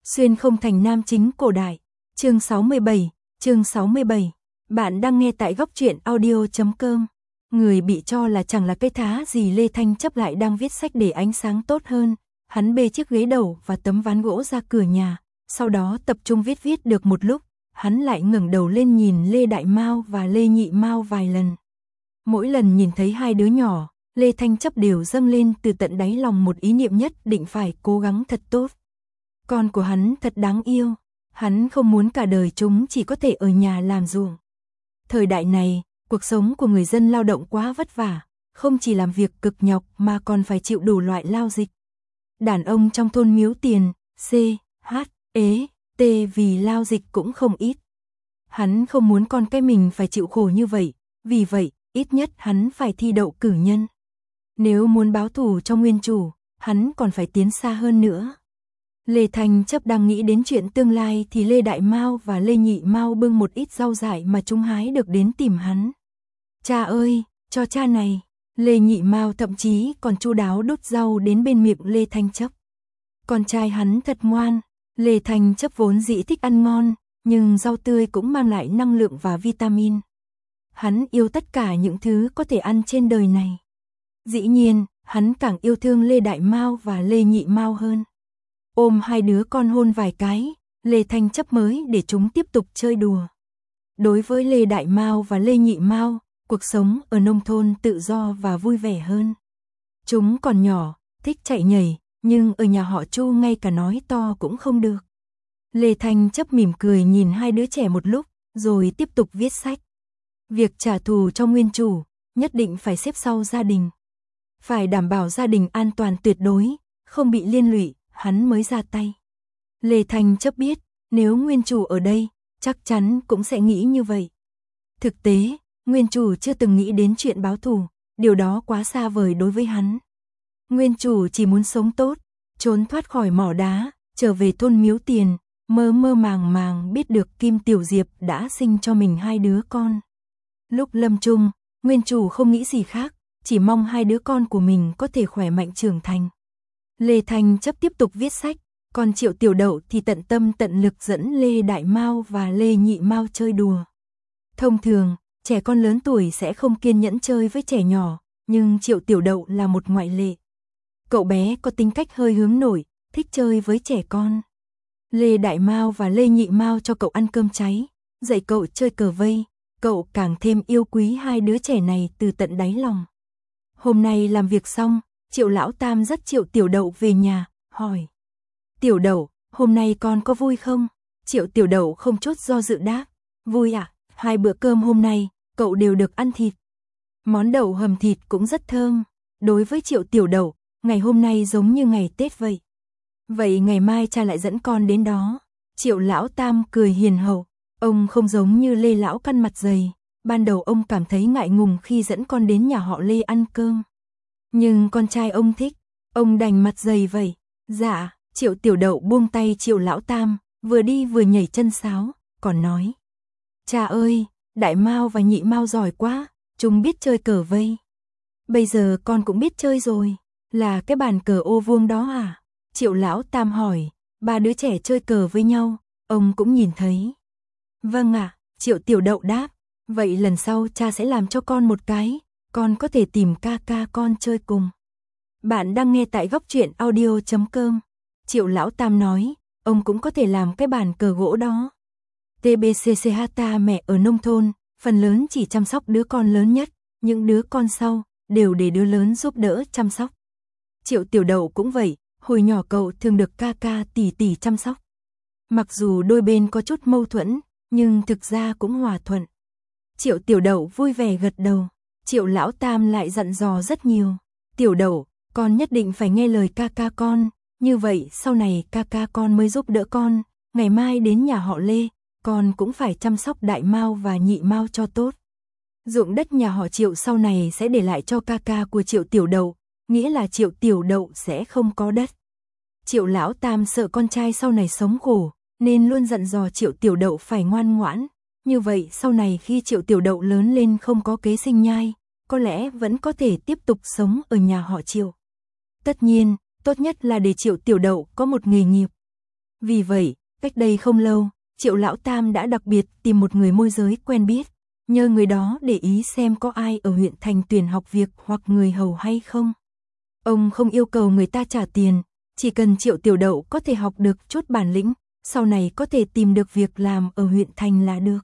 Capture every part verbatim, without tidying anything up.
Xuyên không thành nam chính cổ đại. Chương sáu mươi bảy, chương sáu mươi bảy. Bạn đang nghe tại góc truyện audio chấm com. Người bị cho là chẳng là cái thá gì Lê Thanh Chấp lại đang viết sách để ánh sáng tốt hơn. Hắn bê chiếc ghế đầu và tấm ván gỗ ra cửa nhà, sau đó tập trung viết viết được một lúc, hắn lại ngẩng đầu lên nhìn Lê Đại Mao và Lê Nhị Mao vài lần. Mỗi lần nhìn thấy hai đứa nhỏ, Lê Thanh Chấp đều dâng lên từ tận đáy lòng một ý niệm nhất định phải cố gắng thật tốt. Con của hắn thật đáng yêu, hắn không muốn cả đời chúng chỉ có thể ở nhà làm ruộng. Thời đại này, cuộc sống của người dân lao động quá vất vả, không chỉ làm việc cực nhọc mà còn phải chịu đủ loại lao dịch. Đàn ông trong thôn Miếu Tiền, C, H, E, T vì lao dịch cũng không ít. Hắn không muốn con cái mình phải chịu khổ như vậy, vì vậy, ít nhất hắn phải thi đậu cử nhân. Nếu muốn báo thù cho nguyên chủ, hắn còn phải tiến xa hơn nữa. Lê Thanh Chấp đang nghĩ đến chuyện tương lai thì Lê Đại Mao và Lê Nhị Mao bưng một ít rau dại mà chúng hái được đến tìm hắn. Cha ơi, cho cha này. Lê Nhị Mao thậm chí còn chu đáo đút rau đến bên miệng Lê Thanh Chấp. Con trai hắn thật ngoan. Lê Thanh Chấp vốn dĩ thích ăn ngon, nhưng rau tươi cũng mang lại năng lượng và vitamin. Hắn yêu tất cả những thứ có thể ăn trên đời này. Dĩ nhiên, hắn càng yêu thương Lê Đại Mao và Lê Nhị Mao hơn. Ôm hai đứa con hôn vài cái, Lê Thanh Chấp mới để chúng tiếp tục chơi đùa. Đối với Lê Đại Mao và Lê Nhị Mao, cuộc sống ở nông thôn tự do và vui vẻ hơn. Chúng còn nhỏ, thích chạy nhảy, nhưng ở nhà họ Chu ngay cả nói to cũng không được. Lê Thanh Chấp mỉm cười nhìn hai đứa trẻ một lúc, rồi tiếp tục viết sách. Việc trả thù cho nguyên chủ, nhất định phải xếp sau gia đình. Phải đảm bảo gia đình an toàn tuyệt đối, không bị liên lụy, hắn mới ra tay. Lê Thanh Chấp biết, nếu nguyên chủ ở đây, chắc chắn cũng sẽ nghĩ như vậy. Thực tế, nguyên chủ chưa từng nghĩ đến chuyện báo thù, điều đó quá xa vời đối với hắn. Nguyên chủ chỉ muốn sống tốt, trốn thoát khỏi mỏ đá, trở về thôn Miếu Tiền, mơ mơ màng màng biết được Kim Tiểu Diệp đã sinh cho mình hai đứa con. Lúc lâm chung, nguyên chủ không nghĩ gì khác, chỉ mong hai đứa con của mình có thể khỏe mạnh trưởng thành. Lê Thanh Chấp tiếp tục viết sách, còn Triệu Tiểu Đậu thì tận tâm tận lực dẫn Lê Đại Mao và Lê Nhị Mao chơi đùa. Thông thường, trẻ con lớn tuổi sẽ không kiên nhẫn chơi với trẻ nhỏ, nhưng Triệu Tiểu Đậu là một ngoại lệ. Cậu bé có tính cách hơi hướng nội, thích chơi với trẻ con. Lê Đại Mao và Lê Nhị Mao cho cậu ăn cơm cháy, dạy cậu chơi cờ vây, cậu càng thêm yêu quý hai đứa trẻ này từ tận đáy lòng. Hôm nay làm việc xong, Triệu Lão Tam dắt Triệu Tiểu Đậu về nhà, hỏi. Tiểu Đậu, hôm nay con có vui không? Triệu Tiểu Đậu không chút do dự đáp. Vui ạ, à? Hai bữa cơm hôm nay, cậu đều được ăn thịt. Món đậu hầm thịt cũng rất thơm. Đối với Triệu Tiểu Đậu, ngày hôm nay giống như ngày Tết vậy. Vậy ngày mai cha lại dẫn con đến đó. Triệu Lão Tam cười hiền hậu. Ông không giống như Lê Lão Căn mặt dày. Ban đầu ông cảm thấy ngại ngùng khi dẫn con đến nhà họ Lê ăn cơm. Nhưng con trai ông thích, ông đành mặt dày vậy. Dạ, Triệu Tiểu Đậu buông tay Triệu Lão Tam, vừa đi vừa nhảy chân sáo, còn nói. Cha ơi, Đại Mao và Nhị Mao giỏi quá, chúng biết chơi cờ vây. Bây giờ con cũng biết chơi rồi, là cái bàn cờ ô vuông đó à? Triệu Lão Tam hỏi, ba đứa trẻ chơi cờ với nhau, ông cũng nhìn thấy. Vâng ạ, Triệu Tiểu Đậu đáp, vậy lần sau cha sẽ làm cho con một cái. Con có thể tìm ca ca con chơi cùng. Bạn đang nghe tại góc truyện audio chấm com. Triệu Lão Tam nói, ông cũng có thể làm cái bàn cờ gỗ đó. tê bê xê xê hát ta mẹ ở nông thôn, phần lớn chỉ chăm sóc đứa con lớn nhất, những đứa con sau, đều để đứa lớn giúp đỡ chăm sóc. Triệu Tiểu Đậu cũng vậy, hồi nhỏ cậu thường được ca ca tỷ tỷ chăm sóc. Mặc dù đôi bên có chút mâu thuẫn, nhưng thực ra cũng hòa thuận. Triệu Tiểu Đậu vui vẻ gật đầu. Triệu Lão Tam lại dặn dò rất nhiều. Tiểu Đậu, con nhất định phải nghe lời ca ca con, như vậy sau này ca ca con mới giúp đỡ con, ngày mai đến nhà họ Lê, con cũng phải chăm sóc Đại Mao và Nhị Mao cho tốt. Ruộng đất nhà họ Triệu sau này sẽ để lại cho ca ca của Triệu Tiểu Đậu, nghĩa là Triệu Tiểu Đậu sẽ không có đất. Triệu Lão Tam sợ con trai sau này sống khổ, nên luôn dặn dò Triệu Tiểu Đậu phải ngoan ngoãn. Như vậy sau này khi Triệu Tiểu Đậu lớn lên không có kế sinh nhai, có lẽ vẫn có thể tiếp tục sống ở nhà họ Triệu. Tất nhiên, tốt nhất là để Triệu Tiểu Đậu có một nghề nghiệp. Vì vậy, cách đây không lâu, Triệu Lão Tam đã đặc biệt tìm một người môi giới quen biết, nhờ người đó để ý xem có ai ở huyện thành tuyển học việc hoặc người hầu hay không. Ông không yêu cầu người ta trả tiền, chỉ cần Triệu Tiểu Đậu có thể học được chút bản lĩnh, sau này có thể tìm được việc làm ở huyện thành là được.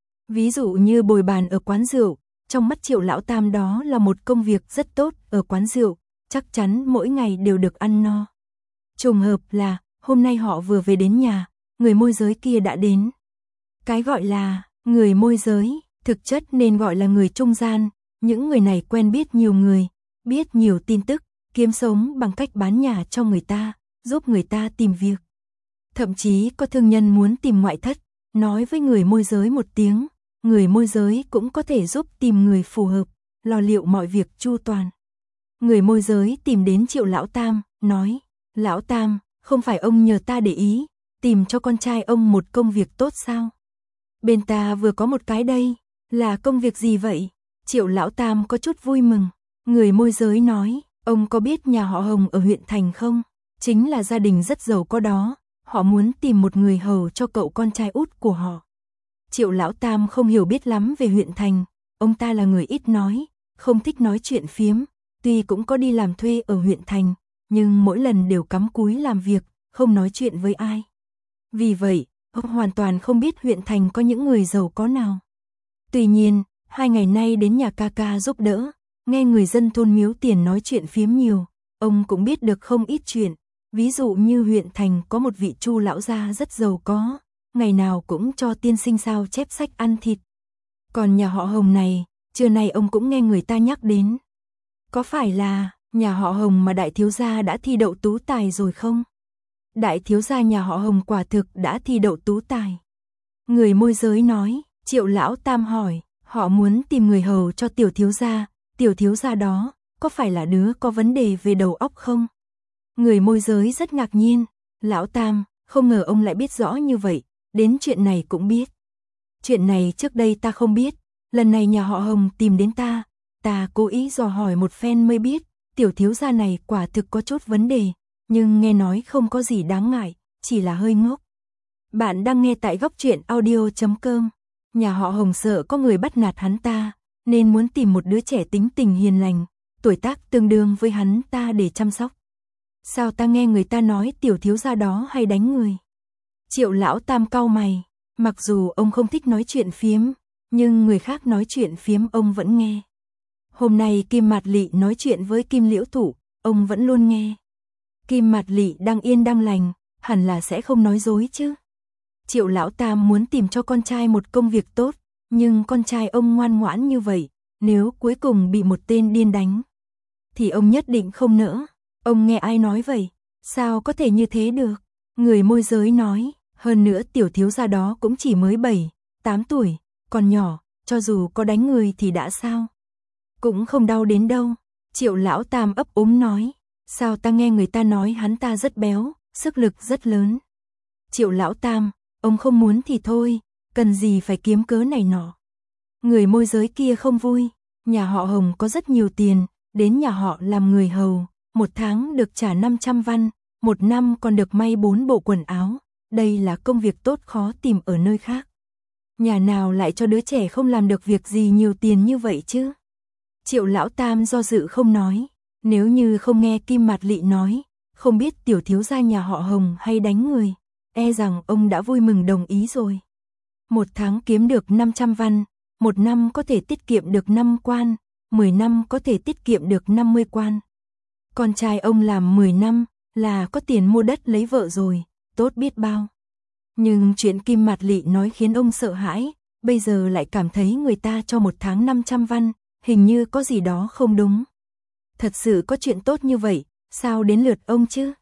Ví dụ như bồi bàn ở quán rượu, trong mắt Triệu Lão Tam đó là một công việc rất tốt ở quán rượu, chắc chắn mỗi ngày đều được ăn no. Trùng hợp là, hôm nay họ vừa về đến nhà, người môi giới kia đã đến. Cái gọi là người môi giới, thực chất nên gọi là người trung gian, những người này quen biết nhiều người, biết nhiều tin tức, kiếm sống bằng cách bán nhà cho người ta, giúp người ta tìm việc. Thậm chí có thương nhân muốn tìm ngoại thất, nói với người môi giới một tiếng, người môi giới cũng có thể giúp tìm người phù hợp, lo liệu mọi việc chu toàn. Người môi giới tìm đến Triệu Lão Tam, nói, Lão Tam, không phải ông nhờ ta để ý, tìm cho con trai ông một công việc tốt sao? Bên ta vừa có một cái đây, là công việc gì vậy? Triệu Lão Tam có chút vui mừng, người môi giới nói, ông có biết nhà họ Hồng ở huyện thành không? Chính là gia đình rất giàu có đó, họ muốn tìm một người hầu cho cậu con trai út của họ. Triệu Lão Tam không hiểu biết lắm về huyện thành, ông ta là người ít nói, không thích nói chuyện phiếm, tuy cũng có đi làm thuê ở huyện thành, nhưng mỗi lần đều cắm cúi làm việc, không nói chuyện với ai. Vì vậy, ông hoàn toàn không biết huyện thành có những người giàu có nào. Tuy nhiên, hai ngày nay đến nhà ca ca giúp đỡ, nghe người dân thôn Miếu Tiền nói chuyện phiếm nhiều, ông cũng biết được không ít chuyện. Ví dụ như huyện thành có một vị Chu lão gia rất giàu có, ngày nào cũng cho tiên sinh sao chép sách ăn thịt. Còn nhà họ Hồng này, trưa nay ông cũng nghe người ta nhắc đến. Có phải là nhà họ Hồng mà đại thiếu gia đã thi đậu tú tài rồi không? Đại thiếu gia nhà họ Hồng quả thực đã thi đậu tú tài. Người môi giới nói, Triệu Lão Tam hỏi, họ muốn tìm người hầu cho tiểu thiếu gia, tiểu thiếu gia đó, có phải là đứa có vấn đề về đầu óc không? Người môi giới rất ngạc nhiên, Lão Tam, không ngờ ông lại biết rõ như vậy, đến chuyện này cũng biết. Chuyện này trước đây ta không biết, lần này nhà họ Hồng tìm đến ta, ta cố ý dò hỏi một phen mới biết, tiểu thiếu gia này quả thực có chút vấn đề, nhưng nghe nói không có gì đáng ngại, chỉ là hơi ngốc. Bạn đang nghe tại góc truyện audio chấm com. Nhà họ Hồng sợ có người bắt nạt hắn ta, nên muốn tìm một đứa trẻ tính tình hiền lành, tuổi tác tương đương với hắn ta để chăm sóc. Sao ta nghe người ta nói tiểu thiếu gia đó hay đánh người? Triệu Lão Tam cau mày, mặc dù ông không thích nói chuyện phiếm, nhưng người khác nói chuyện phiếm ông vẫn nghe. Hôm nay Kim Mạt Lị nói chuyện với Kim Liễu Thụ, ông vẫn luôn nghe. Kim Mạt Lị đang yên đang lành, hẳn là sẽ không nói dối chứ. Triệu Lão Tam muốn tìm cho con trai một công việc tốt, nhưng con trai ông ngoan ngoãn như vậy, nếu cuối cùng bị một tên điên đánh, thì ông nhất định không nỡ. Ông nghe ai nói vậy? Sao có thể như thế được? Người môi giới nói, hơn nữa tiểu thiếu gia đó cũng chỉ mới bảy, tám tuổi, còn nhỏ, cho dù có đánh người thì đã sao? Cũng không đau đến đâu. Triệu Lão Tam ấp úng nói, sao ta nghe người ta nói hắn ta rất béo, sức lực rất lớn. Triệu Lão Tam, ông không muốn thì thôi, cần gì phải kiếm cớ này nọ. Người môi giới kia không vui, nhà họ Hồng có rất nhiều tiền, đến nhà họ làm người hầu, một tháng được trả năm trăm văn, một năm còn được may bốn bộ quần áo, đây là công việc tốt khó tìm ở nơi khác. Nhà nào lại cho đứa trẻ không làm được việc gì nhiều tiền như vậy chứ? Triệu Lão Tam do dự không nói, nếu như không nghe Kim Mạt Lị nói, không biết tiểu thiếu gia nhà họ Hồng hay đánh người, e rằng ông đã vui mừng đồng ý rồi. Một tháng kiếm được năm trăm văn, một năm có thể tiết kiệm được năm quan, mười năm có thể tiết kiệm được năm mươi quan. Con trai ông làm mười năm là có tiền mua đất lấy vợ rồi, tốt biết bao. Nhưng chuyện Kim Mạt Lị nói khiến ông sợ hãi, bây giờ lại cảm thấy người ta cho một tháng năm trăm văn, hình như có gì đó không đúng. Thật sự có chuyện tốt như vậy, sao đến lượt ông chứ?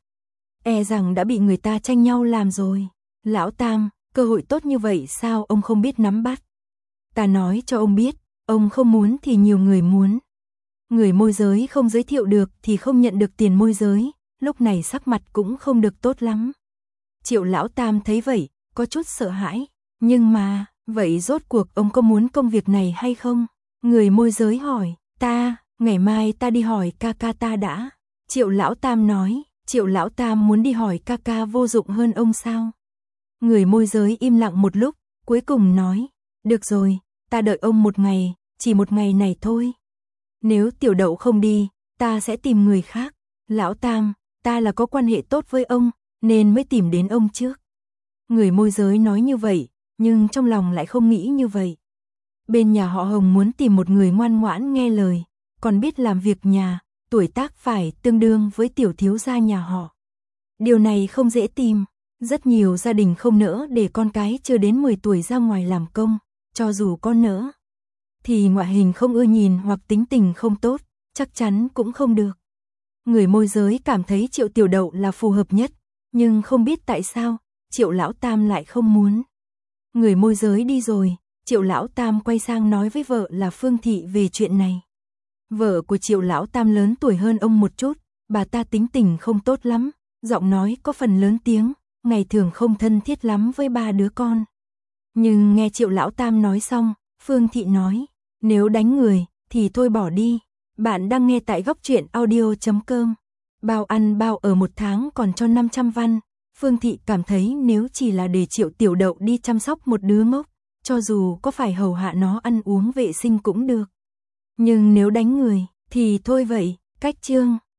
E rằng đã bị người ta tranh nhau làm rồi. Lão Tam, cơ hội tốt như vậy sao ông không biết nắm bắt? Ta nói cho ông biết, ông không muốn thì nhiều người muốn. Người môi giới không giới thiệu được thì không nhận được tiền môi giới, lúc này sắc mặt cũng không được tốt lắm. Triệu Lão Tam thấy vậy, có chút sợ hãi, nhưng mà, vậy rốt cuộc ông có muốn công việc này hay không? Người môi giới hỏi, ta, ngày mai ta đi hỏi ca ca ta đã. Triệu Lão Tam nói, Triệu lão tam muốn đi hỏi ca ca vô dụng hơn ông sao? Người môi giới im lặng một lúc, cuối cùng nói, được rồi, ta đợi ông một ngày, chỉ một ngày này thôi. Nếu tiểu đậu không đi, ta sẽ tìm người khác. Lão tam, ta là có quan hệ tốt với ông, nên mới tìm đến ông trước. Người môi giới nói như vậy, nhưng trong lòng lại không nghĩ như vậy. Bên nhà họ Hồng muốn tìm một người ngoan ngoãn nghe lời, còn biết làm việc nhà, tuổi tác phải tương đương với tiểu thiếu gia nhà họ. Điều này không dễ tìm, rất nhiều gia đình không nỡ để con cái chưa đến mười tuổi ra ngoài làm công, cho dù con nỡ thì ngoại hình không ưa nhìn hoặc tính tình không tốt, chắc chắn cũng không được. Người môi giới cảm thấy Triệu Tiểu Đậu là phù hợp nhất, nhưng không biết tại sao, Triệu Lão Tam lại không muốn. Người môi giới đi rồi, Triệu Lão Tam quay sang nói với vợ là Phương Thị về chuyện này. Vợ của Triệu Lão Tam lớn tuổi hơn ông một chút, bà ta tính tình không tốt lắm, giọng nói có phần lớn tiếng, ngày thường không thân thiết lắm với ba đứa con. Nhưng nghe Triệu Lão Tam nói xong, Phương Thị nói, nếu đánh người, thì thôi bỏ đi. Bạn đang nghe tại góc truyện audio chấm com. Bao ăn bao ở một tháng còn cho năm trăm văn. Phương Thị cảm thấy nếu chỉ là để Triệu Tiểu Đậu đi chăm sóc một đứa ngốc, cho dù có phải hầu hạ nó ăn uống vệ sinh cũng được. Nhưng nếu đánh người, thì thôi vậy, cách chương.